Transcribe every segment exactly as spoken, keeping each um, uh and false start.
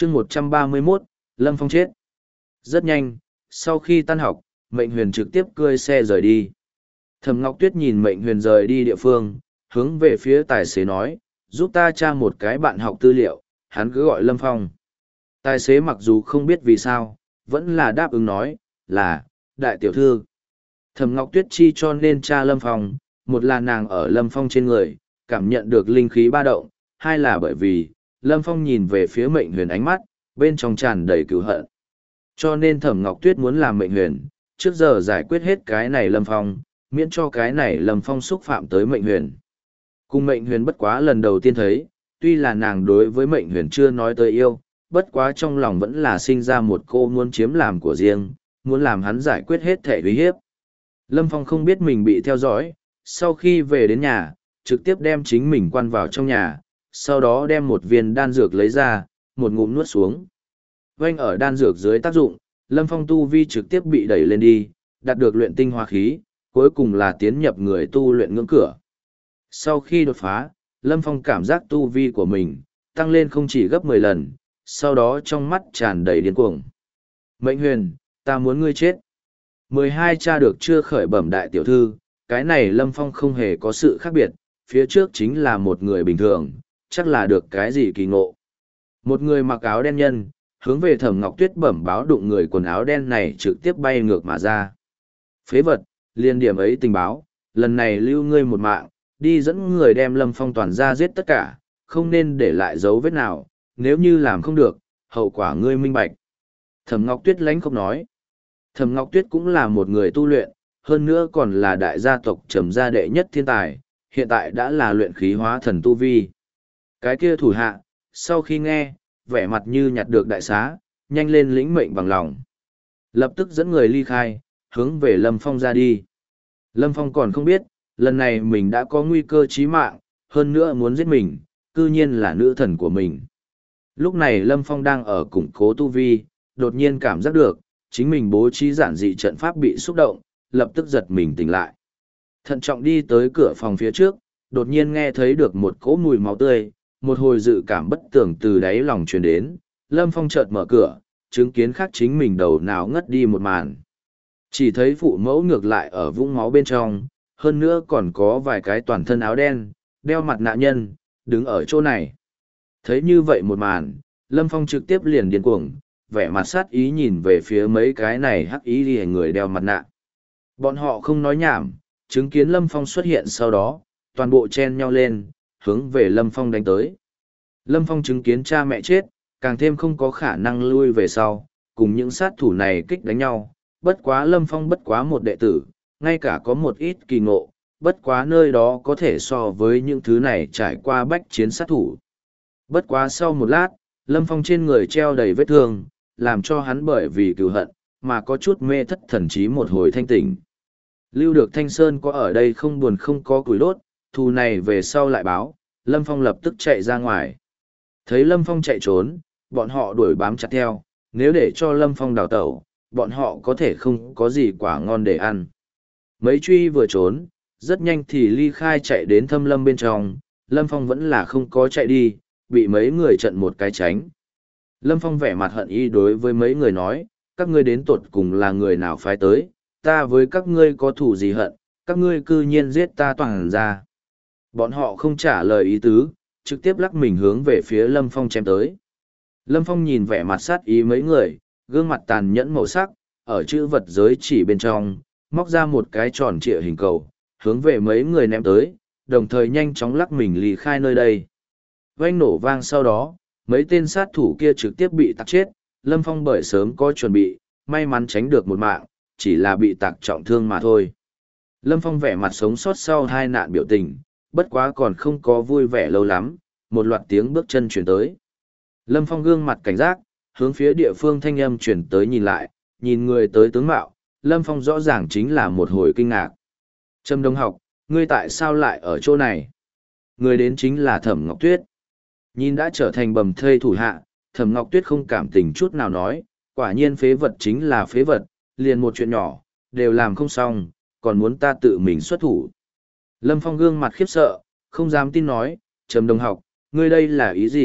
chương một trăm ba mươi mốt, Lâm Phong chết. Rất nhanh, sau khi tan học, Mệnh Huyền trực tiếp cơi xe rời đi. Thẩm Ngọc Tuyết nhìn Mệnh Huyền rời đi địa phương, hướng về phía tài xế nói, giúp ta tra một cái bạn học tư liệu, hắn cứ gọi Lâm Phong. Tài xế mặc dù không biết vì sao, vẫn là đáp ứng nói, là, đại tiểu thư. Thẩm Ngọc Tuyết chi cho nên tra Lâm Phong, một là nàng ở Lâm Phong trên người, cảm nhận được linh khí ba động, hai là bởi vì, Lâm Phong nhìn về phía Mệnh Huyền ánh mắt, bên trong tràn đầy cừu hận. Cho nên Thẩm Ngọc Tuyết muốn làm Mệnh Huyền, trước giờ giải quyết hết cái này Lâm Phong, miễn cho cái này Lâm Phong xúc phạm tới Mệnh Huyền. Cùng Mệnh Huyền bất quá lần đầu tiên thấy, tuy là nàng đối với Mệnh Huyền chưa nói tới yêu, bất quá trong lòng vẫn là sinh ra một cô muốn chiếm làm của riêng, muốn làm hắn giải quyết hết thể uy hiếp. Lâm Phong không biết mình bị theo dõi, sau khi về đến nhà, trực tiếp đem chính mình quan vào trong nhà, sau đó đem một viên đan dược lấy ra, một ngụm nuốt xuống. Vanh ở đan dược dưới tác dụng, Lâm Phong tu vi trực tiếp bị đẩy lên đi, đạt được luyện tinh hoa khí, cuối cùng là tiến nhập người tu luyện ngưỡng cửa. Sau khi đột phá, Lâm Phong cảm giác tu vi của mình tăng lên không chỉ gấp mười lần, sau đó trong mắt tràn đầy điên cuồng. Mệnh Huyền, ta muốn ngươi chết. mười hai cha được chưa khởi bẩm đại tiểu thư, cái này Lâm Phong không hề có sự khác biệt, phía trước chính là một người bình thường, chắc là được cái gì kỳ ngộ. Một người mặc áo đen nhân, hướng về Thẩm Ngọc Tuyết bẩm báo đụng người quần áo đen này trực tiếp bay ngược mà ra. Phế vật, liên điểm ấy tình báo, lần này lưu ngươi một mạng, đi dẫn người đem Lâm Phong toàn ra giết tất cả, không nên để lại dấu vết nào, nếu như làm không được, hậu quả ngươi minh bạch. Thẩm Ngọc Tuyết lánh không nói. Thẩm Ngọc Tuyết cũng là một người tu luyện, hơn nữa còn là đại gia tộc Trầm gia đệ nhất thiên tài, hiện tại đã là luyện khí hóa thần tu vi. Cái kia thủ hạ, sau khi nghe, vẻ mặt như nhặt được đại xá, nhanh lên lĩnh mệnh bằng lòng. Lập tức dẫn người ly khai, hướng về Lâm Phong ra đi. Lâm Phong còn không biết, lần này mình đã có nguy cơ chí mạng, hơn nữa muốn giết mình, cư nhiên là nữ thần của mình. Lúc này Lâm Phong đang ở củng cố tu vi, đột nhiên cảm giác được, chính mình bố trí giản dị trận pháp bị xúc động, lập tức giật mình tỉnh lại. Thận trọng đi tới cửa phòng phía trước, đột nhiên nghe thấy được một cỗ mùi máu tươi, một hồi dự cảm bất tưởng từ đáy lòng truyền đến, Lâm Phong chợt mở cửa, chứng kiến khác chính mình đầu nào ngất đi một màn. Chỉ thấy phụ mẫu ngược lại ở vũng máu bên trong, hơn nữa còn có vài cái toàn thân áo đen, đeo mặt nạ nhân, đứng ở chỗ này. Thấy như vậy một màn, Lâm Phong trực tiếp liền điên cuồng, vẻ mặt sát ý nhìn về phía mấy cái này hắc ý đi người đeo mặt nạ. Bọn họ không nói nhảm, chứng kiến Lâm Phong xuất hiện sau đó, toàn bộ chen nhau lên, hướng về Lâm Phong đánh tới. Lâm Phong chứng kiến cha mẹ chết, càng thêm không có khả năng lui về sau, cùng những sát thủ này kích đánh nhau. Bất quá Lâm Phong bất quá một đệ tử, ngay cả có một ít kỳ ngộ, bất quá nơi đó có thể so với những thứ này trải qua bách chiến sát thủ. Bất quá sau một lát, Lâm Phong trên người treo đầy vết thương, làm cho hắn bởi vì cừu hận, mà có chút mê thất thần trí một hồi thanh tỉnh. Lưu được Thanh Sơn có ở đây không buồn không có củi đốt, thù này về sau lại báo, Lâm Phong lập tức chạy ra ngoài. Thấy Lâm Phong chạy trốn, bọn họ đuổi bám chặt theo, nếu để cho Lâm Phong đào tẩu, bọn họ có thể không có gì quả ngon để ăn. Mấy truy vừa trốn, rất nhanh thì ly khai chạy đến thâm lâm bên trong, Lâm Phong vẫn là không có chạy đi, bị mấy người trận một cái tránh. Lâm Phong vẻ mặt hận ý đối với mấy người nói, các ngươi đến tột cùng là người nào phái tới, ta với các ngươi có thù gì hận, các ngươi cư nhiên giết ta toàn ra. Bọn họ không trả lời ý tứ, trực tiếp lắc mình hướng về phía Lâm Phong chém tới. Lâm Phong nhìn vẻ mặt sát ý mấy người, gương mặt tàn nhẫn màu sắc, ở chữ vật giới chỉ bên trong, móc ra một cái tròn trịa hình cầu, hướng về mấy người ném tới, đồng thời nhanh chóng lắc mình lì khai nơi đây. Vang nổ vang sau đó, mấy tên sát thủ kia trực tiếp bị tạc chết, Lâm Phong bởi sớm có chuẩn bị, may mắn tránh được một mạng, chỉ là bị tạc trọng thương mà thôi. Lâm Phong vẻ mặt sống sót sau hai nạn biểu tình, bất quá còn không có vui vẻ lâu lắm, một loạt tiếng bước chân chuyển tới. Lâm Phong gương mặt cảnh giác, hướng phía địa phương thanh âm chuyển tới nhìn lại, nhìn người tới tướng mạo, Lâm Phong rõ ràng chính là một hồi kinh ngạc. Trâm Đông Học, ngươi tại sao lại ở chỗ này? Người đến chính là Thẩm Ngọc Tuyết. Nhìn đã trở thành bầm thây thủ hạ, Thẩm Ngọc Tuyết không cảm tình chút nào nói, quả nhiên phế vật chính là phế vật, liền một chuyện nhỏ, đều làm không xong, còn muốn ta tự mình xuất thủ. Lâm Phong gương mặt khiếp sợ, không dám tin nói, Trầm Đồng Học, ngươi đây là ý gì,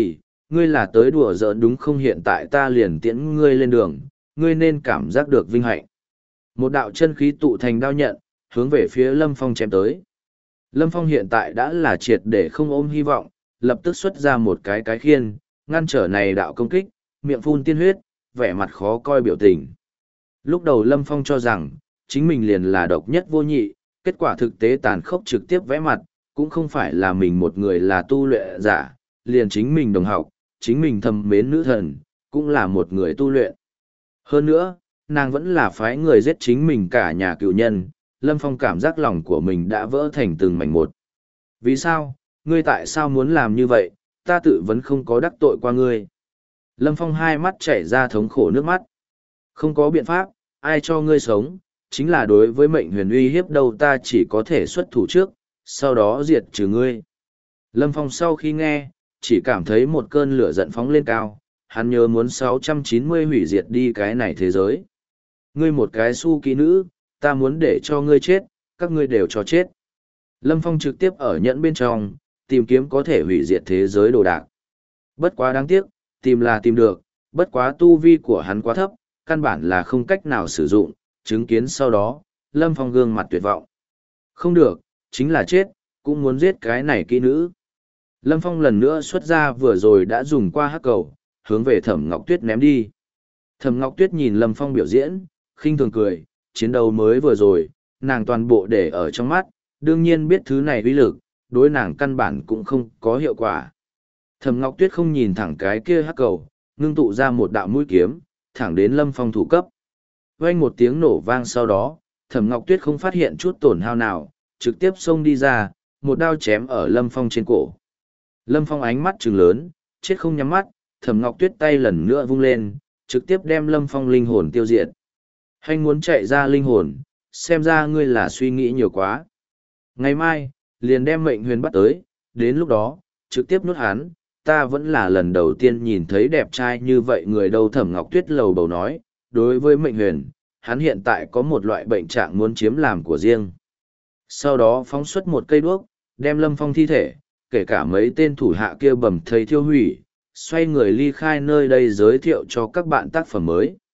ngươi là tới đùa giỡn đúng không? Hiện tại ta liền tiễn ngươi lên đường, ngươi nên cảm giác được vinh hạnh. Một đạo chân khí tụ thành đao nhận, hướng về phía Lâm Phong chém tới. Lâm Phong hiện tại đã là triệt để không ôm hy vọng, lập tức xuất ra một cái cái khiên, ngăn trở này đạo công kích, miệng phun tiên huyết, vẻ mặt khó coi biểu tình. Lúc đầu Lâm Phong cho rằng, chính mình liền là độc nhất vô nhị, kết quả thực tế tàn khốc trực tiếp vẽ mặt, cũng không phải là mình một người là tu luyện giả, liền chính mình đồng học, chính mình thầm mến nữ thần, cũng là một người tu luyện. Hơn nữa, nàng vẫn là phái người giết chính mình cả nhà cựu nhân, Lâm Phong cảm giác lòng của mình đã vỡ thành từng mảnh một. Vì sao, ngươi tại sao muốn làm như vậy, ta tự vẫn không có đắc tội qua ngươi. Lâm Phong hai mắt chảy ra thống khổ nước mắt. Không có biện pháp, ai cho ngươi sống, chính là đối với mệnh huyền uy hiếp đâu, ta chỉ có thể xuất thủ trước, sau đó diệt trừ ngươi. Lâm Phong sau khi nghe, chỉ cảm thấy một cơn lửa giận phóng lên cao, hắn nhớ muốn sáu trăm chín mươi hủy diệt đi cái này thế giới. Ngươi một cái su kỹ nữ, ta muốn để cho ngươi chết, các ngươi đều cho chết. Lâm Phong trực tiếp ở nhẫn bên trong, tìm kiếm có thể hủy diệt thế giới đồ đạc. Bất quá đáng tiếc, tìm là tìm được, bất quá tu vi của hắn quá thấp, căn bản là không cách nào sử dụng, chứng kiến sau đó, Lâm Phong gương mặt tuyệt vọng. Không được, chính là chết, cũng muốn giết cái này kỹ nữ. Lâm Phong lần nữa xuất ra vừa rồi đã dùng qua hắc cầu, hướng về Thẩm Ngọc Tuyết ném đi. Thẩm Ngọc Tuyết nhìn Lâm Phong biểu diễn, khinh thường cười, chiến đấu mới vừa rồi, nàng toàn bộ để ở trong mắt, đương nhiên biết thứ này uy lực, đối nàng căn bản cũng không có hiệu quả. Thẩm Ngọc Tuyết không nhìn thẳng cái kia hắc cầu, ngưng tụ ra một đạo mũi kiếm, thẳng đến Lâm Phong thủ cấp. Vang một tiếng nổ vang sau đó, Thẩm Ngọc Tuyết không phát hiện chút tổn hao nào, trực tiếp xông đi ra, một đao chém ở Lâm Phong trên cổ. Lâm Phong ánh mắt trừng lớn, chết không nhắm mắt, Thẩm Ngọc Tuyết tay lần nữa vung lên, trực tiếp đem Lâm Phong linh hồn tiêu diệt. Hành muốn chạy ra linh hồn, xem ra ngươi là suy nghĩ nhiều quá. Ngày mai, liền đem mệnh huyền bắt tới, đến lúc đó, trực tiếp nuốt hắn, ta vẫn là lần đầu tiên nhìn thấy đẹp trai như vậy người đâu. Thẩm Ngọc Tuyết lầu bầu nói, đối với mệnh huyền, hắn hiện tại có một loại bệnh trạng muốn chiếm làm của riêng. Sau đó phóng xuất một cây đuốc, đem Lâm Phong thi thể, kể cả mấy tên thủ hạ kia bầm thây thiêu hủy, xoay người ly khai nơi đây giới thiệu cho các bạn tác phẩm mới.